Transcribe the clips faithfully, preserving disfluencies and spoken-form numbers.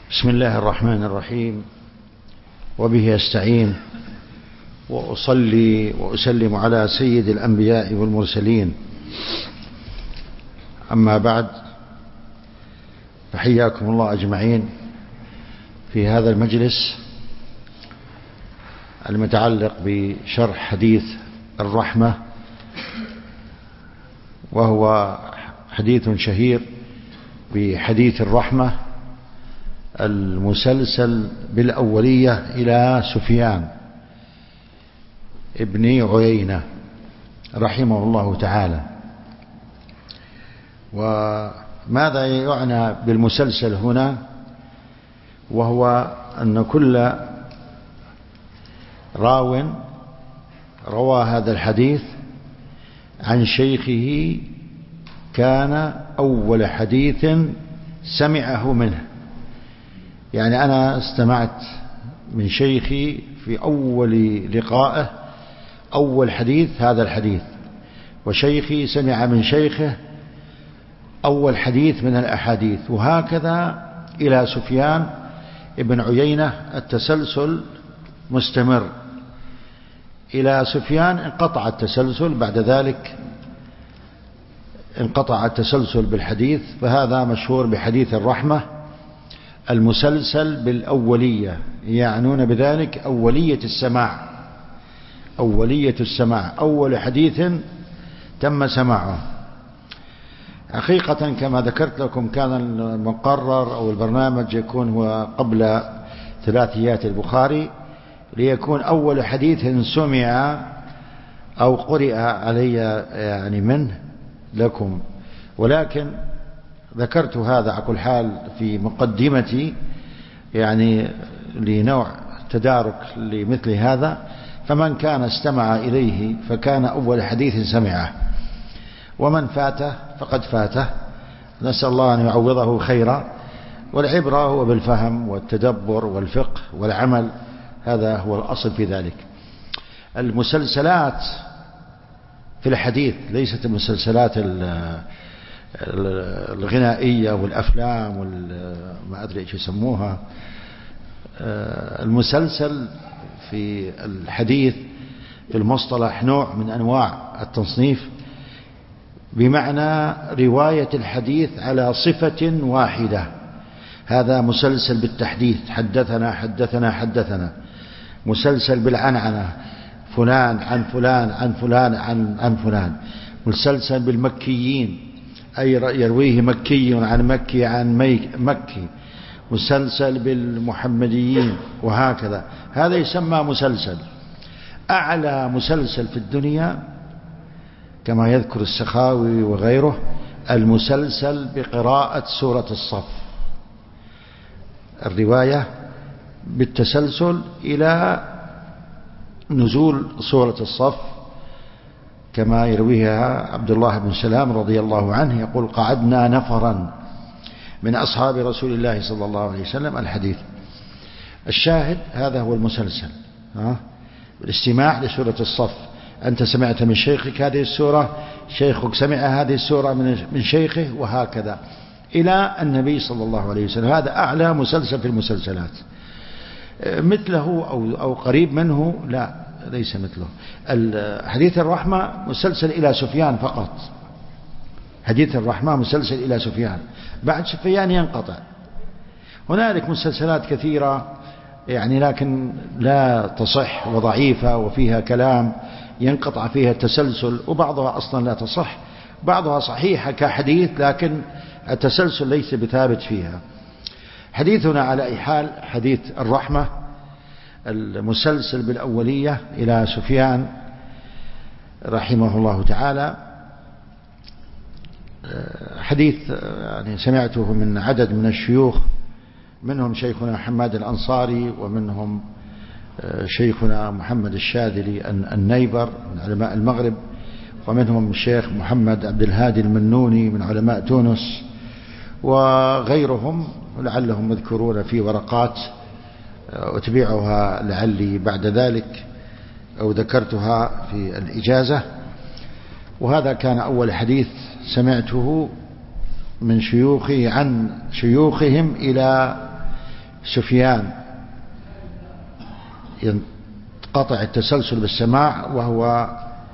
بسم الله الرحمن الرحيم، وبه أستعين، وأصلي وأسلم على سيد الأنبياء والمرسلين. أما بعد، فحياكم الله أجمعين في هذا المجلس المتعلق بشرح حديث الرحمة، وهو حديث شهير بحديث الرحمة المسلسل بالأولية إلى سفيان ابن عيينة رحمه الله تعالى. وماذا يعنى بالمسلسل هنا؟ وهو أن كل راو روى هذا الحديث عن شيخه كان أول حديث سمعه منه. يعني أنا استمعت من شيخي في أول لقائه أول حديث هذا الحديث، وشيخي سمع من شيخه أول حديث من الأحاديث، وهكذا إلى سفيان ابن عيينة التسلسل مستمر. إلى سفيان انقطع التسلسل، بعد ذلك انقطع التسلسل بالحديث، فهذا مشهور بحديث الرحمة المسلسل بالأولية، يعنون بذلك أولية السماع، أولية السماع، أول حديث تم سماعه. حقيقة كما ذكرت لكم كان المقرر أو البرنامج يكون هو قبل ثلاثيات البخاري، ليكون أول حديث سمع أو قرئ علي يعني منه لكم، ولكن ذكرت هذا على كل حال في مقدمتي يعني لنوع تدارك لمثل هذا. فمن كان استمع إليه فكان أول حديث سمعه، ومن فاته فقد فاته، نسأل الله أن يعوضه خيرا. والعبرة هو بالفهم والتدبر والفقه والعمل، هذا هو الأصل في ذلك. المسلسلات في الحديث ليست المسلسلات الغنائية والأفلام وما أدري إيش يسموها. المسلسل في الحديث في المصطلح نوع من أنواع التصنيف، بمعنى رواية الحديث على صفة واحدة. هذا مسلسل بالتحديث، حدثنا حدثنا حدثنا. مسلسل بالعنعنة، فلان عن فلان عن فلان عن, عن فلان. مسلسل بالمكيين، أي يرويه مكي عن مكي عن مكي. مسلسل بالمحمديين، وهكذا. هذا يسمى مسلسل. أعلى مسلسل في الدنيا كما يذكر السخاوي وغيره المسلسل بقراءة سورة الصف، الرواية بالتسلسل إلى نزول سورة الصف، كما يرويها عبد الله بن سلام رضي الله عنه، يقول: قعدنا نفرا من أصحاب رسول الله صلى الله عليه وسلم. الحديث الشاهد هذا هو المسلسل، ها؟ الاستماع لسورة الصف. أنت سمعت من شيخك هذه السورة، شيخك سمع هذه السورة من شيخه، وهكذا إلى النبي صلى الله عليه وسلم. هذا أعلى مسلسل في المسلسلات. مثله أو أو قريب منه لا، ليس مثله. حديث الرحمة مسلسل إلى سفيان فقط. حديث الرحمة مسلسل إلى سفيان، بعد سفيان ينقطع. هنالك مسلسلات كثيرة يعني لكن لا تصح وضعيفة وفيها كلام ينقطع فيها التسلسل، وبعضها أصلا لا تصح، بعضها صحيحة كحديث لكن التسلسل ليس بثابت فيها. حديثنا على أي حال حديث الرحمة المسلسل بالأولية إلى سفيان رحمه الله تعالى. حديث يعني سمعته من عدد من الشيوخ، منهم شيخنا حماد الأنصاري، ومنهم شيخنا محمد الشاذلي النيبر من علماء المغرب، ومنهم الشيخ محمد عبد الهادي المنوني من علماء تونس، وغيرهم لعلهم مذكورون في ورقات أتبعها لعلي بعد ذلك، أو ذكرتها في الإجازة. وهذا كان أول حديث سمعته من شيوخي عن شيوخهم إلى سفيان ينقطع التسلسل بالسماع، وهو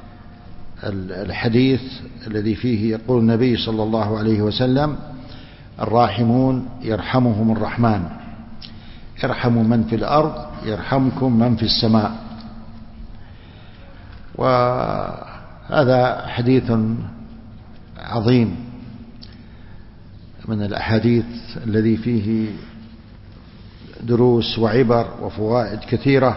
الحديث الذي فيه يقول النبي صلى الله عليه وسلم: الراحمون يرحمهم الرحمن، ارحموا من في الأرض يرحمكم من في السماء. وهذا حديث عظيم من الأحاديث الذي فيه دروس وعبر وفوائد كثيرة،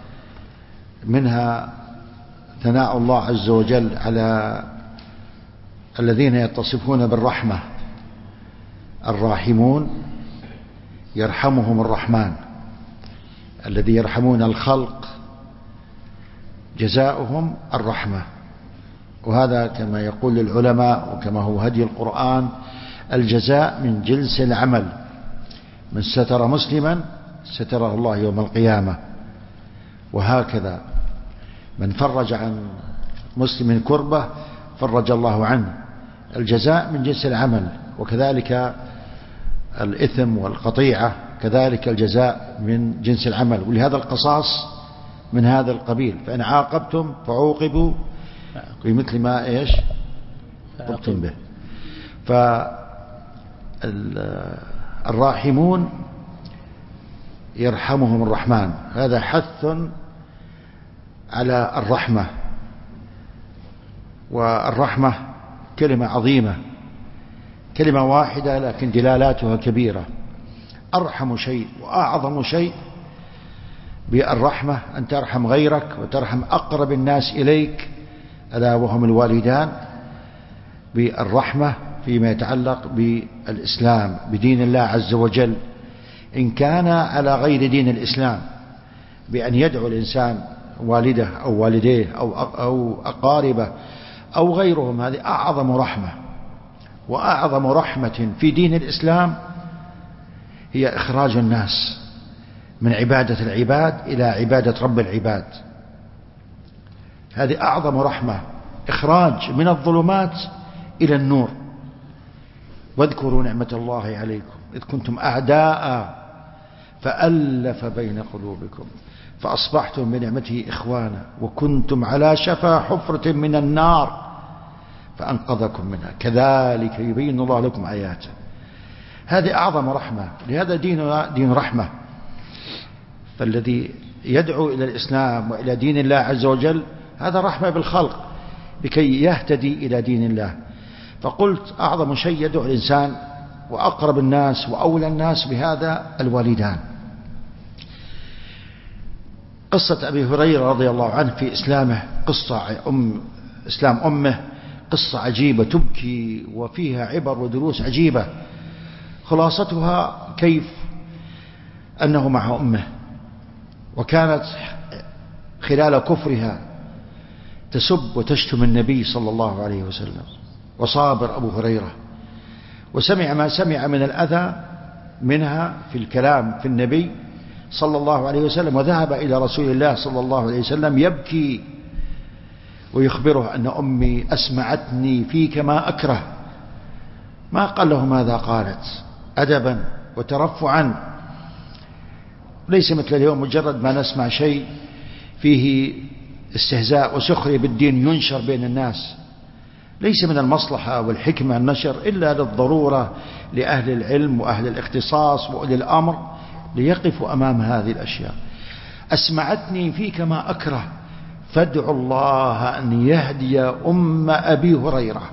منها ثناء الله عز وجل على الذين يتصفون بالرحمة: الراحمون يرحمهم الرحمن، الذي يرحمون الخلق جزاؤهم الرحمة. وهذا كما يقول العلماء وكما هو هدي القرآن: الجزاء من جنس العمل، من ستر مسلما ستره الله يوم القيامة. وهكذا من فرج عن مسلم كربة فرج الله عنه، الجزاء من جنس العمل. وكذلك الإثم والقطيعة كذلك الجزاء من جنس العمل، ولهذا القصاص من هذا القبيل: فإن عاقبتم فعوقبوا بمثل ما إيش قمتم به. فالراحمون يرحمهم الرحمن، هذا حث على الرحمة. والرحمة كلمة عظيمة، كلمة واحدة لكن دلالاتها كبيرة. أرحم شيء وأعظم شيء بالرحمة أن ترحم غيرك وترحم أقرب الناس إليك، ألا وهم الوالدان، بالرحمة فيما يتعلق بالإسلام، بدين الله عز وجل. إن كان على غير دين الإسلام، بأن يدعو الإنسان والده أو والديه أو أو أقاربه أو غيرهم، هذه أعظم رحمة. وأعظم رحمة في دين الإسلام هي إخراج الناس من عبادة العباد إلى عبادة رب العباد. هذه أعظم رحمة، إخراج من الظلمات إلى النور. واذكروا نعمة الله عليكم إذ كنتم أعداء فألف بين قلوبكم فأصبحتم بنعمته إخوانا وكنتم على شفا حفرة من النار فأنقذكم منها كذلك يبين الله لكم آياته. هذه أعظم رحمة، لهذا ديننا دين رحمة. فالذي يدعو إلى الإسلام وإلى دين الله عز وجل هذا رحمة بالخلق لكي يهتدي إلى دين الله. فقلت أعظم شيء يدعو الإنسان وأقرب الناس وأولى الناس بهذا الوالدان. قصة أبي هريرة رضي الله عنه في إسلامه، قصة أم إسلام أمه، قصة عجيبة تبكي وفيها عبر ودروس عجيبة. خلاصتها كيف أنه مع أمه، وكانت خلال كفرها تسب وتشتم النبي صلى الله عليه وسلم، وصابر أبو هريرة وسمع ما سمع من الأذى منها في الكلام في النبي صلى الله عليه وسلم، وذهب إلى رسول الله صلى الله عليه وسلم يبكي ويخبره أن أمي أسمعتني فيك ما أكره. ما قال له ماذا قالت، أدبا وترفعا. ليس مثل اليوم مجرد ما نسمع شيء فيه استهزاء وسخرية بالدين ينشر بين الناس. ليس من المصلحة والحكمة النشر إلا للضرورة لأهل العلم وأهل الاختصاص وأولي الأمر ليقفوا أمام هذه الأشياء. أسمعتني فيك ما أكره فادعوا الله أن يهدي أم أبي هريرة.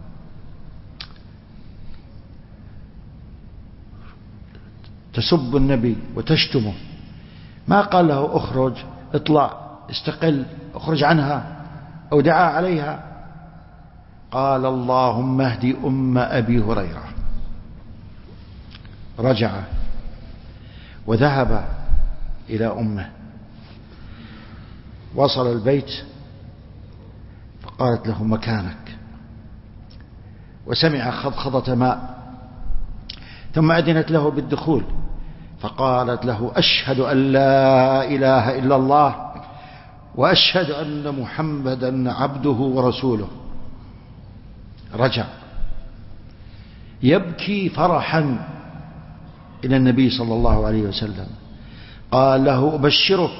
تسب النبي وتشتمه، ما قال له اخرج اطلع استقل اخرج عنها أو دعا عليها، قال اللهم اهدي أم أبي هريرة. رجع وذهب إلى أمه، وصل البيت فقالت له مكانك، وسمع خضخضة ماء، ثم أذنت له بالدخول فقالت له أشهد أن لا إله إلا الله وأشهد أن محمدا عبده ورسوله. رجع يبكي فرحا إلى النبي صلى الله عليه وسلم قال له أبشرك،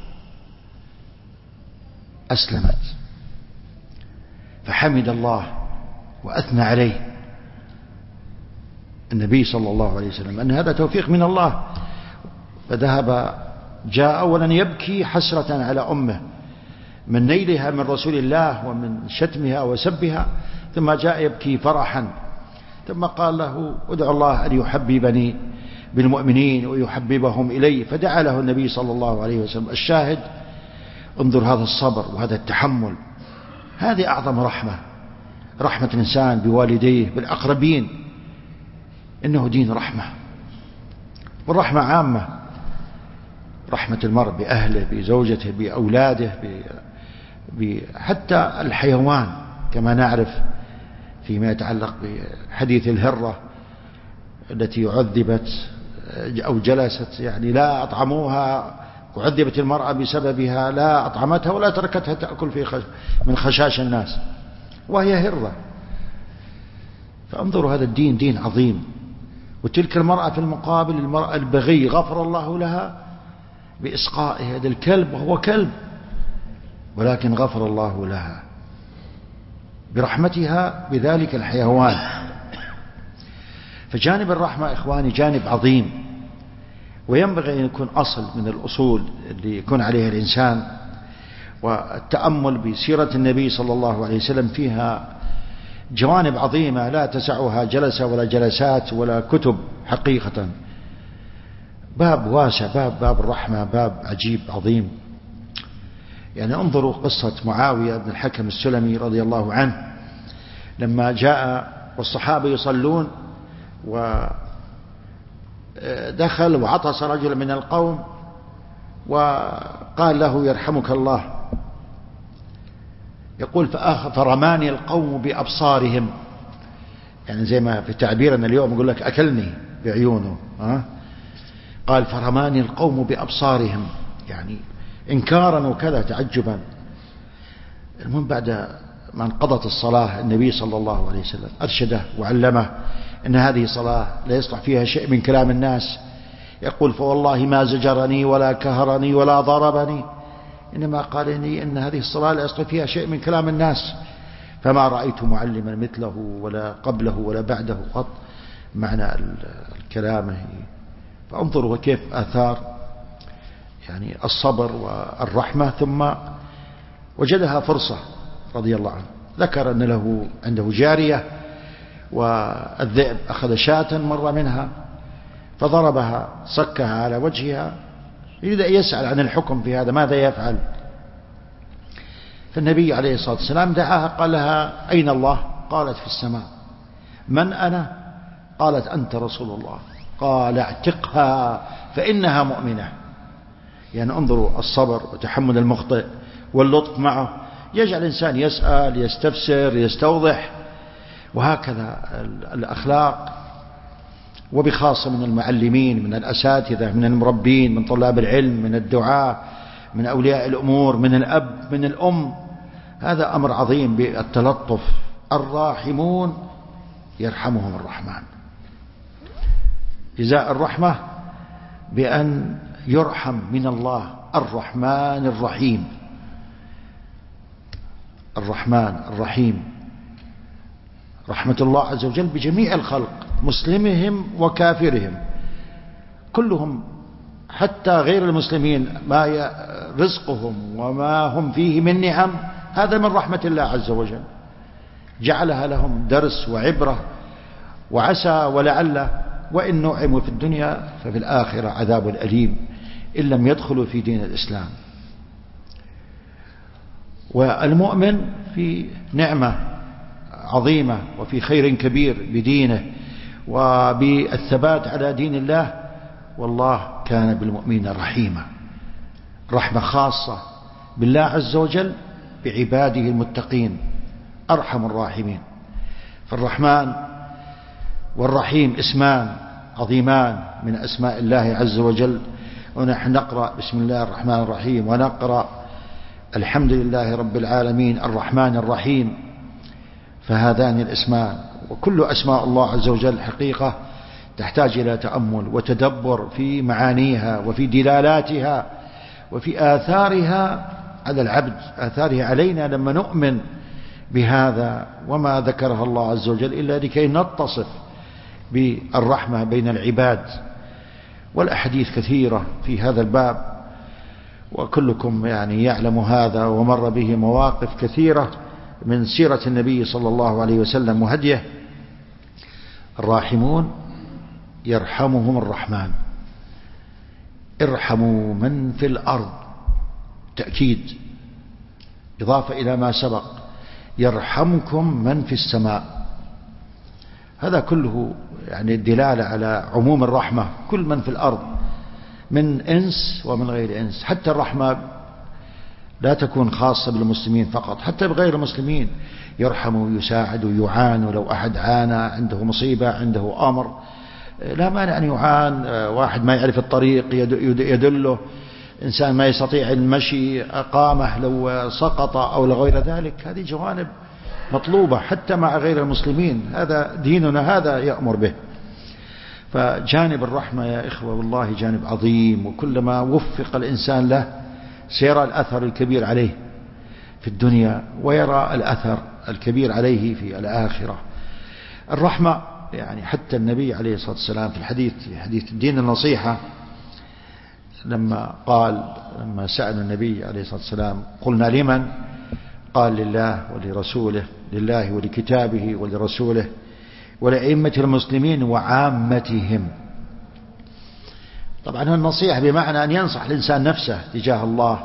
أسلمت، فحمد الله وأثنى عليه النبي صلى الله عليه وسلم أن هذا توفيق من الله. فذهب، جاء أولا يبكي حسرة على أمه من نيلها من رسول الله ومن شتمها وسبها، ثم جاء يبكي فرحا، ثم قال له ادعو الله أن يحببني بالمؤمنين ويحببهم إليه، فدعا له النبي صلى الله عليه وسلم. الشاهد انظر هذا الصبر وهذا التحمل، هذه أعظم رحمة، رحمة الإنسان بوالديه بالأقربين، إنه دين رحمة، والرحمة عامة، رحمة المرء بأهله بزوجته بأولاده حتى الحيوان، كما نعرف فيما يتعلق بحديث الهرة التي عذبت أو جلست، يعني لا أطعموها، وعذبت المرأة بسببها، لا أطعمتها ولا تركتها تأكل في خش من خشاش الناس وهي هرة. فانظروا هذا الدين دين عظيم. وتلك المرأة في المقابل المرأة البغي غفر الله لها بإسقاء هذا الكلب، وهو كلب ولكن غفر الله لها برحمتها بذلك الحيوان. فجانب الرحمة إخواني جانب عظيم، وينبغي أن يكون أصل من الأصول اللي يكون عليها الإنسان. والتأمل بسيرة النبي صلى الله عليه وسلم فيها جوانب عظيمة لا تسعها جلسة ولا جلسات ولا كتب حقيقة. باب واسع، باب باب الرحمة باب عجيب عظيم. يعني انظروا قصة معاوية بن الحكم السلمي رضي الله عنه لما جاء والصحابة يصلون، ودخل وعطس رجل من القوم وقال له يرحمك الله، يقول فرماني القوم بأبصارهم، يعني زي ما في تعبيرنا اليوم يقول لك أكلني بعيونه، ها؟ قال فرماني القوم بأبصارهم، يعني إنكارا وكذا تعجبا. المهم بعد ما انقضت الصلاة النبي صلى الله عليه وسلم أرشده وعلمه أن هذه صلاة لا يصلح فيها شيء من كلام الناس. يقول فوالله ما زجرني ولا كهرني ولا ضربني، إنما قال لي إن هذه الصلاة لا يصلح فيها شيء من كلام الناس، فما رأيت معلما مثله ولا قبله ولا بعده قط معنى الكلام. فانظروا كيف آثار يعني الصبر والرحمة. ثم وجدها فرصة رضي الله عنه، ذكر أن له عنده جارية والذئب أخذ شاة مر منها فضربها صكها على وجهها، يريد أن يسأل عن الحكم في هذا ماذا يفعل. فالنبي عليه الصلاة والسلام دعاها قال لها أين الله؟ قالت في السماء. من أنا؟ قالت أنت رسول الله. قال اعتقها فإنها مؤمنة. يعني انظروا الصبر وتحمل المخطئ واللطف معه يجعل الإنسان يسأل يستفسر يستوضح، وهكذا الأخلاق، وبخاصة من المعلمين من الأساتذة من المربين من طلاب العلم من الدعاء من أولياء الأمور من الأب من الأم. هذا أمر عظيم بالتلطف. الراحمون يرحمهم الرحمن. جزاء الرحمة بأن يرحم من الله الرحمن الرحيم. الرحمن الرحيم، رحمة الله عز وجل بجميع الخلق مسلمهم وكافرهم كلهم، حتى غير المسلمين ما رزقهم وما هم فيه من نعم هذا من رحمة الله عز وجل، جعلها لهم درس وعبرة وعسى ولعل وإن نعموا في الدنيا ففي الآخرة عذاب أليم إن لم يدخلوا في دين الإسلام. والمؤمن في نعمة عظيمة وفي خير كبير بدينه وبالثبات على دين الله، والله كان بالمؤمنين رحيما، رحمة خاصة بالله عز وجل بعباده المتقين، أرحم الراحمين. فالرحمن والرحيم اسمان عظيمان من أسماء الله عز وجل. ونحن نقرأ بسم الله الرحمن الرحيم ونقرأ الحمد لله رب العالمين الرحمن الرحيم، فهذان الاسمان. وكل أسماء الله عز وجل حقيقة تحتاج إلى تأمل وتدبر في معانيها وفي دلالاتها وفي آثارها على العبد، آثارها علينا لما نؤمن بهذا وما ذكرها الله عز وجل إلا لكي نتصف بالرحمة بين العباد. والأحاديث كثيرة في هذا الباب، وكلكم يعني يعلم هذا ومر به مواقف كثيرة من سيرة النبي صلى الله عليه وسلم وهديه. الراحمون يرحمهم الرحمن، ارحموا من في الأرض، تأكيد إضافة إلى ما سبق، يرحمكم من في السماء. هذا كله يعني الدلالة على عموم الرحمة، كل من في الأرض من إنس ومن غير إنس. حتى الرحمة لا تكون خاصة بالمسلمين فقط، حتى بغير المسلمين يرحم ويساعد ويعان. ولو أحد عانى عنده مصيبة عنده أمر لا مانع أن يعان. واحد ما يعرف الطريق يدله، إنسان ما يستطيع المشي أقامه لو سقط أو لغير ذلك. هذه جوانب مطلوبة حتى مع غير المسلمين، هذا ديننا هذا يأمر به. فجانب الرحمة يا إخوة والله جانب عظيم، وكلما وفق الإنسان له سيرى الأثر الكبير عليه في الدنيا ويرى الأثر الكبير عليه في الآخرة. الرحمة يعني حتى النبي عليه الصلاة والسلام في الحديث في حديث الدين النصيحة لما قال لما سأل النبي عليه الصلاة والسلام قلنا لمن؟ قال لله ولرسوله، لله ولكتابه ولرسوله ولأئمة المسلمين وعامتهم. طبعا النصيحة بمعنى أن ينصح الإنسان نفسه تجاه الله،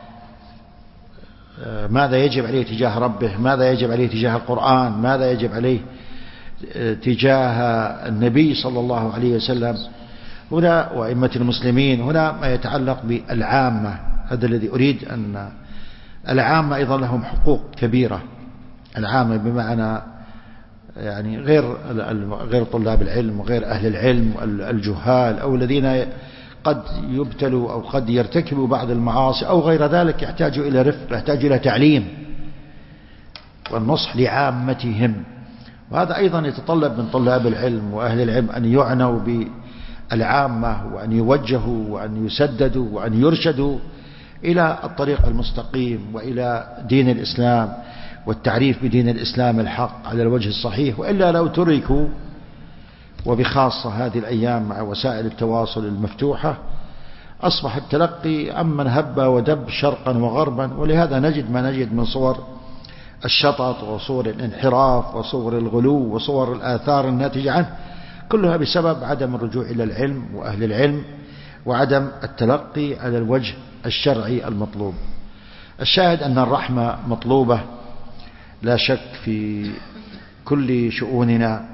ماذا يجب عليه تجاه ربه، ماذا يجب عليه تجاه القرآن، ماذا يجب عليه تجاه النبي صلى الله عليه وسلم هنا وأئمة المسلمين. هنا ما يتعلق بالعامة، هذا الذي أريد، أن العامة أيضا لهم حقوق كبيرة. العامة بمعنى يعني غير غير طلاب العلم وغير أهل العلم، الجهال أو الذين قد يبتلوا أو قد يرتكبوا بعض المعاصي أو غير ذلك، يحتاجوا إلى رفق، يحتاجوا إلى تعليم والنصح لعامتهم. وهذا أيضا يتطلب من طلاب العلم وأهل العلم أن يعنوا بالعامة وأن يوجهوا وأن يسددوا وأن يرشدوا إلى الطريق المستقيم وإلى دين الإسلام والتعريف بدين الإسلام الحق على الوجه الصحيح. وإلا لو تركوا، وبخاصة هذه الأيام مع وسائل التواصل المفتوحة، أصبح التلقي عمن هب ودب شرقا وغربا. ولهذا نجد ما نجد من صور الشطط وصور الانحراف وصور الغلو وصور الآثار الناتجة عنه، كلها بسبب عدم الرجوع إلى العلم وأهل العلم وعدم التلقي على الوجه الشرعي المطلوب. الشاهد أن الرحمة مطلوبة لا شك في كل شؤوننا،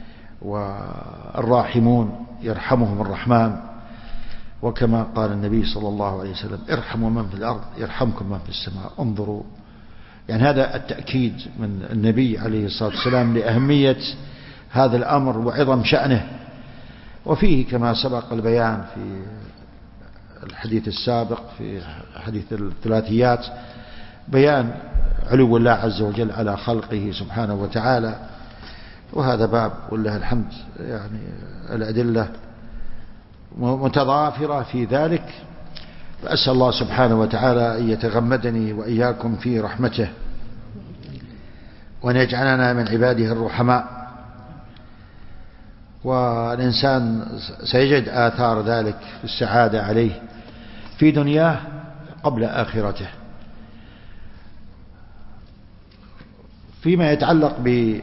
والراحمون يرحمهم الرحمن. وكما قال النبي صلى الله عليه وسلم ارحموا من في الأرض يرحمكم من في السماء. انظروا، يعني هذا التأكيد من النبي عليه الصلاة والسلام لأهمية هذا الأمر وعظم شأنه. وفيه كما سبق البيان في الحديث السابق في حديث الثلاثيات بيان علو الله عز وجل على خلقه سبحانه وتعالى. وهذا باب والله الحمد يعني الأدلة متضافرة في ذلك. فأسأل الله سبحانه وتعالى أن يتغمدني وإياكم في رحمته، وأن يجعلنا من عباده الرحماء. والإنسان سيجد آثار ذلك في السعادة عليه في دنياه قبل آخرته. فيما يتعلق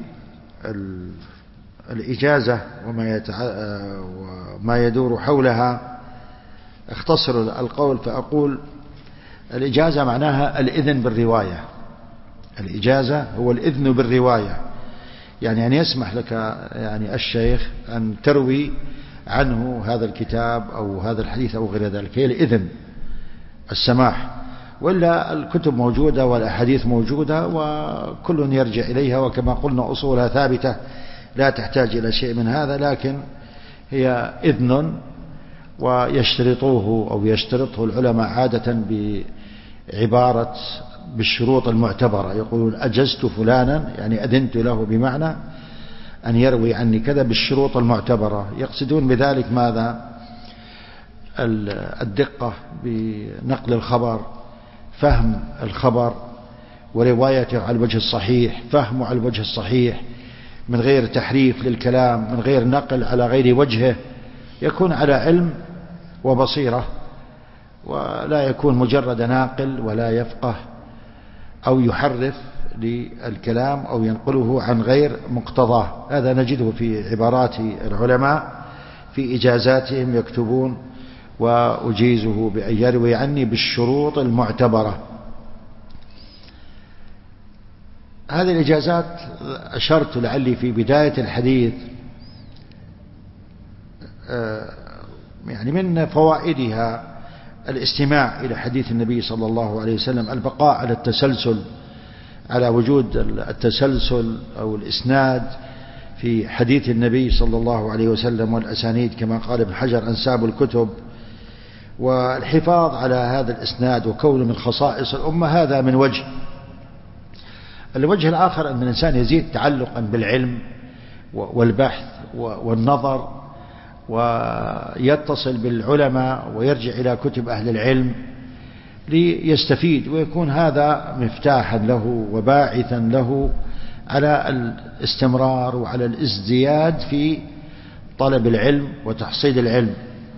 بالإجازة وما, يتع... وما يدور حولها اختصر القول فأقول الإجازة معناها الإذن بالرواية. الإجازة هو الإذن بالرواية، يعني أن يسمح لك يعني الشيخ أن تروي عنه هذا الكتاب أو هذا الحديث أو غير ذلك، هي الإذن السماح. وإلا الكتب موجودة والأحاديث موجودة وكل يرجع إليها، وكما قلنا أصولها ثابتة لا تحتاج إلى شيء من هذا، لكن هي إذن ويشترطوه أو يشترطه العلماء عادة بعبارة بالشروط المعتبرة. يقولون أجزت فلانا يعني أذنت له بمعنى أن يروي عني كذا بالشروط المعتبرة. يقصدون بذلك ماذا؟ الدقة بنقل الخبر، فهم الخبر وروايته على الوجه الصحيح، فهمه على الوجه الصحيح من غير تحريف للكلام، من غير نقل على غير وجهه، يكون على علم وبصيرة، ولا يكون مجرد ناقل ولا يفقه أو يحرف للكلام أو ينقله عن غير مقتضاه. هذا نجده في عبارات العلماء في إجازاتهم، يكتبون: وأجيزه بأن يروي عني بالشروط المعتبرة. هذه الإجازات أشرت لعلي في بداية الحديث يعني من فوائدها الاستماع إلى حديث النبي صلى الله عليه وسلم، البقاء على التسلسل، على وجود التسلسل أو الإسناد في حديث النبي صلى الله عليه وسلم، والأسانيد كما قال ابن حجر أنساب الكتب، والحفاظ على هذا الإسناد وكونه من خصائص الأمة. هذا من وجه. الوجه الآخر أن الإنسان يزيد تعلقا بالعلم والبحث والنظر، ويتصل بالعلماء ويرجع إلى كتب أهل العلم ليستفيد، ويكون هذا مفتاحا له وباعثا له على الاستمرار وعلى الازدياد في طلب العلم وتحصيل العلم.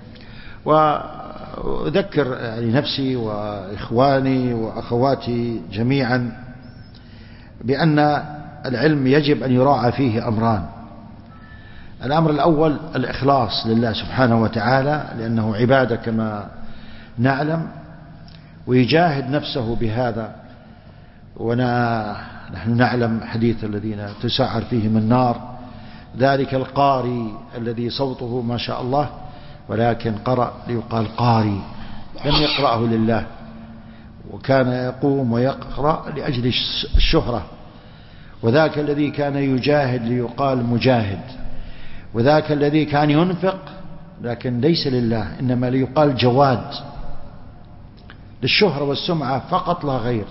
وأذكر يعني نفسي وإخواني وأخواتي جميعا بأن العلم يجب أن يراعى فيه أمران. الأمر الأول الإخلاص لله سبحانه وتعالى، لأنه عبادة كما نعلم، ويجاهد نفسه بهذا. ونحن نعلم حديث الذين تسعر فيهم النار، ذلك القاري الذي صوته ما شاء الله ولكن قرأ ليقال قاري، لم يقرأه لله، وكان يقوم ويقرأ لأجل الشهرة. وذاك الذي كان يجاهد ليقال مجاهد، وذاك الذي كان ينفق لكن ليس لله، إنما ليقال جواد، للشهرة والسمعة فقط لا غير.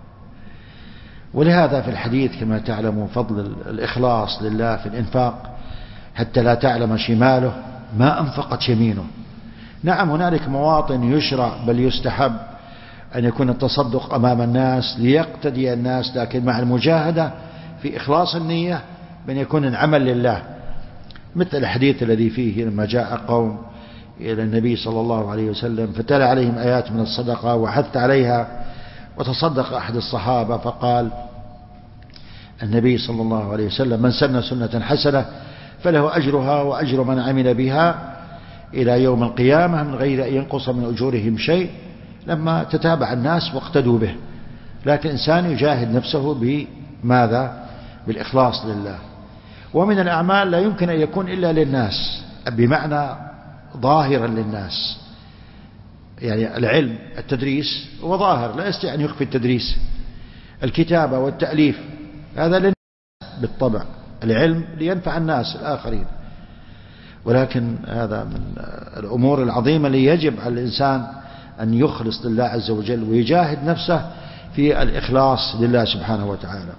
ولهذا في الحديث كما تعلمون فضل الإخلاص لله في الإنفاق، حتى لا تعلم شماله ما أنفقت يمينه. نعم هنالك مواطن يشرع بل يستحب أن يكون التصدق أمام الناس ليقتدي الناس، لكن مع المجاهدة في إخلاص النية بأن يكون العمل لله، مثل الحديث الذي فيه لما جاء قوم إلى النبي صلى الله عليه وسلم فتلا عليهم آيات من الصدقة وحث عليها، وتصدق أحد الصحابة فقال النبي صلى الله عليه وسلم: من سن سنة حسنة فله أجرها وأجر من عمل بها إلى يوم القيامة من غير أن ينقص من أجورهم شيء. لما تتابع الناس واقتدوا به، لكن الإنسان يجاهد نفسه بماذا؟ بالإخلاص لله. ومن الأعمال لا يمكن أن يكون إلا للناس، بمعنى ظاهرا للناس، يعني العلم التدريس هو ظاهر لا يستطيع أن يخفي التدريس. الكتابة والتأليف هذا للناس بالطبع، العلم لينفع الناس الآخرين. ولكن هذا من الأمور العظيمة اللي يجب على الإنسان أن يخلص لله عز وجل ويجاهد نفسه في الإخلاص لله سبحانه وتعالى.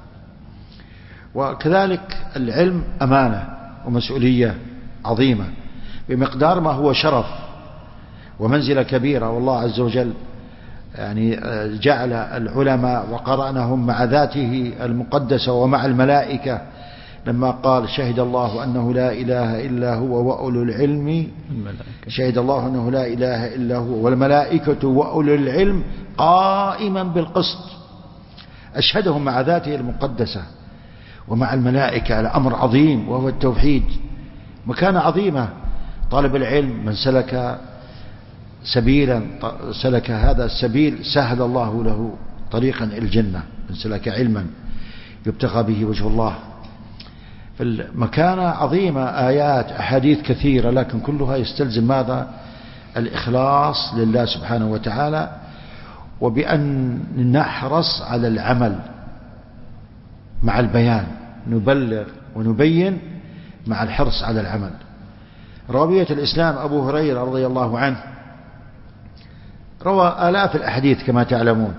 وكذلك العلم أمانة ومسؤولية عظيمة بمقدار ما هو شرف ومنزلة كبيرة. والله عز وجل يعني جعل العلماء وقرأنهم مع ذاته المقدسة ومع الملائكة، لما قال: شهد الله أنه لا إله إلا هو وأولو العلم، شهد الله أنه لا إله إلا هو والملائكة وأولو العلم قائما بالقسط. أشهدهم مع ذاته المقدسة ومع الملائكة على أمر عظيم وهو التوحيد، مكانة عظيمة. طالب العلم من سلك سبيلا سلك هذا السبيل سهل الله له طريقا إلى الجنة، من سلك علما يبتغى به وجه الله. فالمكانة عظيمة، آيات أحاديث كثيرة، لكن كلها يستلزم ماذا؟ الإخلاص لله سبحانه وتعالى، وبأن نحرص على العمل مع البيان، نبلغ ونبين مع الحرص على العمل. راوية الإسلام أبو هريرة رضي الله عنه روى آلاف الأحاديث كما تعلمون.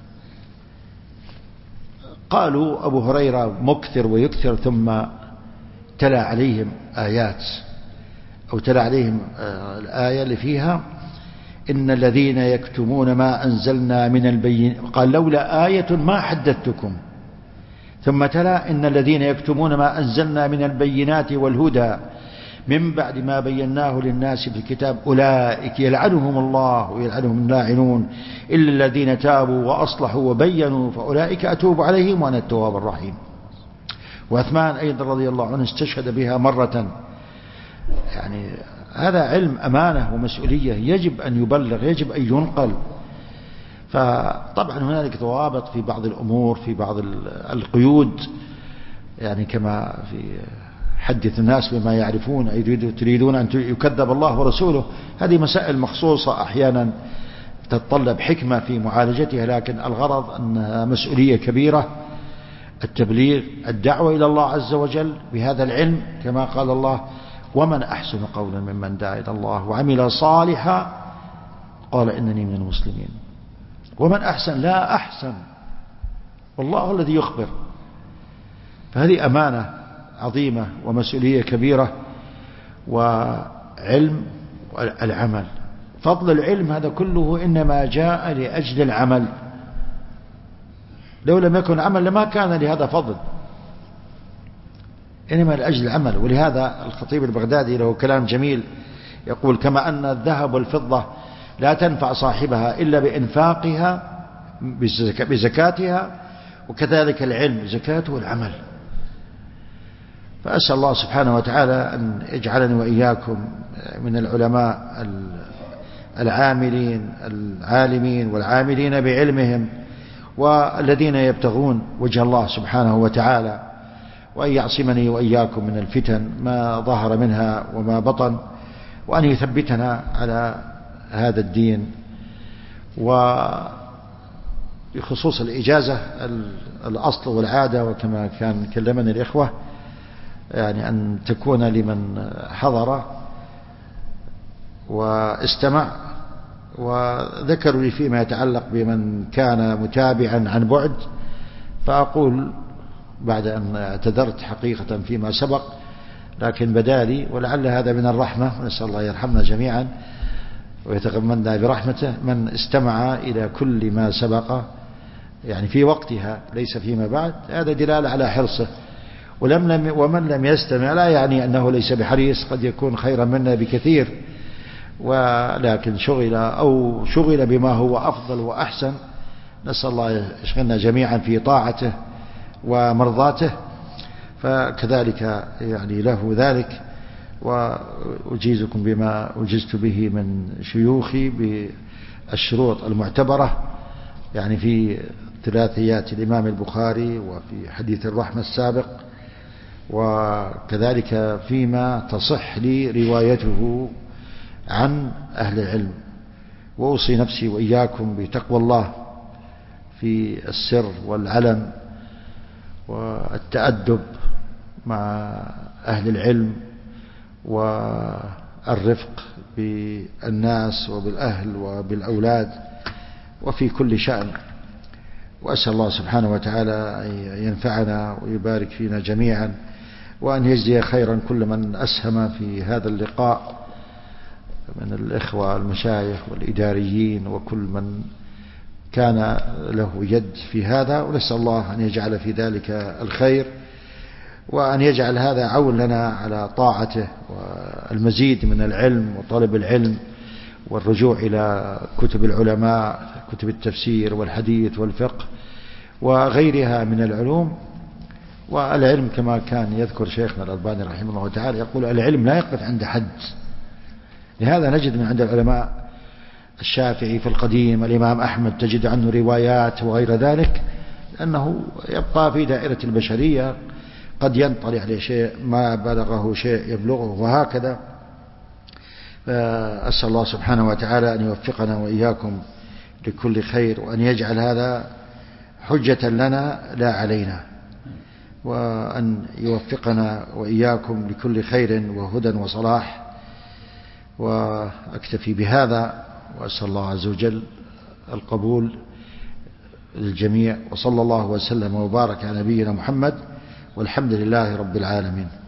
قالوا أبو هريرة مكثر ويكثر، ثم تلا عليهم آيات أو تلا عليهم الآية اللي فيها إن الذين يكتمون ما أنزلنا من البين، قال لولا آية ما حدثتكم، ثم تلا إن الذين يكتمون ما أنزلنا من البينات والهدى من بعد ما بيناه للناس في الكتاب أولئك يلعنهم الله ويلعنهم اللاعنون إلا الذين تابوا وأصلحوا وبينوا فأولئك أتوب عليهم وأنا التواب الرحيم. وعثمان أيضا رضي الله عنه استشهد بها مرة. يعني هذا علم أمانة ومسؤولية يجب أن يبلغ، يجب أن ينقل. فطبعا هنالك ضوابط في بعض الأمور، في بعض القيود، يعني كما في حدث الناس بما يعرفون، تريدون أن يكذب الله ورسوله، هذه مسائل مخصوصة أحيانا تتطلب حكمة في معالجتها، لكن الغرض أنها مسؤولية كبيرة، التبليغ، الدعوة إلى الله عز وجل بهذا العلم، كما قال الله ومن أحسن قولا ممن دعا إلى الله وعمل صالحا قال إنني من المسلمين. ومن أحسن، لا أحسن، والله الذي يخبر. فهذه أمانة عظيمة ومسؤولية كبيرة، وعلم العمل. فضل العلم هذا كله إنما جاء لأجل العمل، لو لم يكن عمل لما كان لهذا فضل، إنما لأجل العمل. ولهذا الخطيب البغدادي له كلام جميل يقول كما أن الذهب والفضة لا تنفع صاحبها إلا بإنفاقها بزكاتها، وكذلك العلم زكاته والعمل. فأسأل الله سبحانه وتعالى أن يجعلني وإياكم من العلماء العاملين العالمين والعاملين بعلمهم، والذين يبتغون وجه الله سبحانه وتعالى، وأن يعصمني وإياكم من الفتن ما ظهر منها وما بطن، وأن يثبتنا على هذا الدين. وبخصوص الإجازة الأصل والعادة، وكما كان كلمني الإخوة، يعني أن تكون لمن حضر واستمع، وذكروا لي فيما يتعلق بمن كان متابعا عن بعد، فأقول بعد أن اعتذرت حقيقة فيما سبق، لكن بدالي، ولعل هذا من الرحمة، ونسأل الله يرحمنا جميعا ويتغمدنا برحمته، من استمع إلى كل ما سبق يعني في وقتها ليس فيما بعد، هذا دلالة على حرصه. ولم لم ومن لم يستمع لا يعني أنه ليس بحريص، قد يكون خيرا منا بكثير، ولكن شغل أو شغل بما هو أفضل وأحسن. نسأل الله يشغلنا جميعا في طاعته ومرضاته، فكذلك يعني له ذلك. وأجيزكم بما أجزت به من شيوخي بالشروط المعتبرة، يعني في ثلاثيات الإمام البخاري وفي حديث الرحمة السابق، وكذلك فيما تصح لي روايته عن أهل العلم. وأوصي نفسي وإياكم بتقوى الله في السر والعلن، والتأدب مع أهل العلم، والرفق بالناس وبالأهل وبالأولاد وفي كل شأن. وأسأل الله سبحانه وتعالى أن ينفعنا ويبارك فينا جميعا، وأن يجزي خيرا كل من أسهم في هذا اللقاء من الإخوة المشايخ والإداريين وكل من كان له يد في هذا. ونسأل الله أن يجعل في ذلك الخير، وأن يجعل هذا عون لنا على طاعته والمزيد من العلم وطلب العلم والرجوع إلى كتب العلماء، كتب التفسير والحديث والفقه وغيرها من العلوم. والعلم كما كان يذكر شيخنا الألباني رحمه الله تعالى يقول العلم لا يقف عند حد. لهذا نجد من عند العلماء الشافعي في القديم، الإمام أحمد تجد عنه روايات وغير ذلك، لأنه يبقى في دائرة البشرية، قد ينطلع عليه شيء ما بلغه شيء يبلغه، وهكذا. فأسأل الله سبحانه وتعالى أن يوفقنا وإياكم لكل خير، وأن يجعل هذا حجة لنا لا علينا، وأن يوفقنا وإياكم لكل خير وهدى وصلاح. وأكتفي بهذا، وأسأل الله عز وجل القبول للجميع، وصلى الله وسلم وبارك على نبينا محمد، والحمد لله رب العالمين.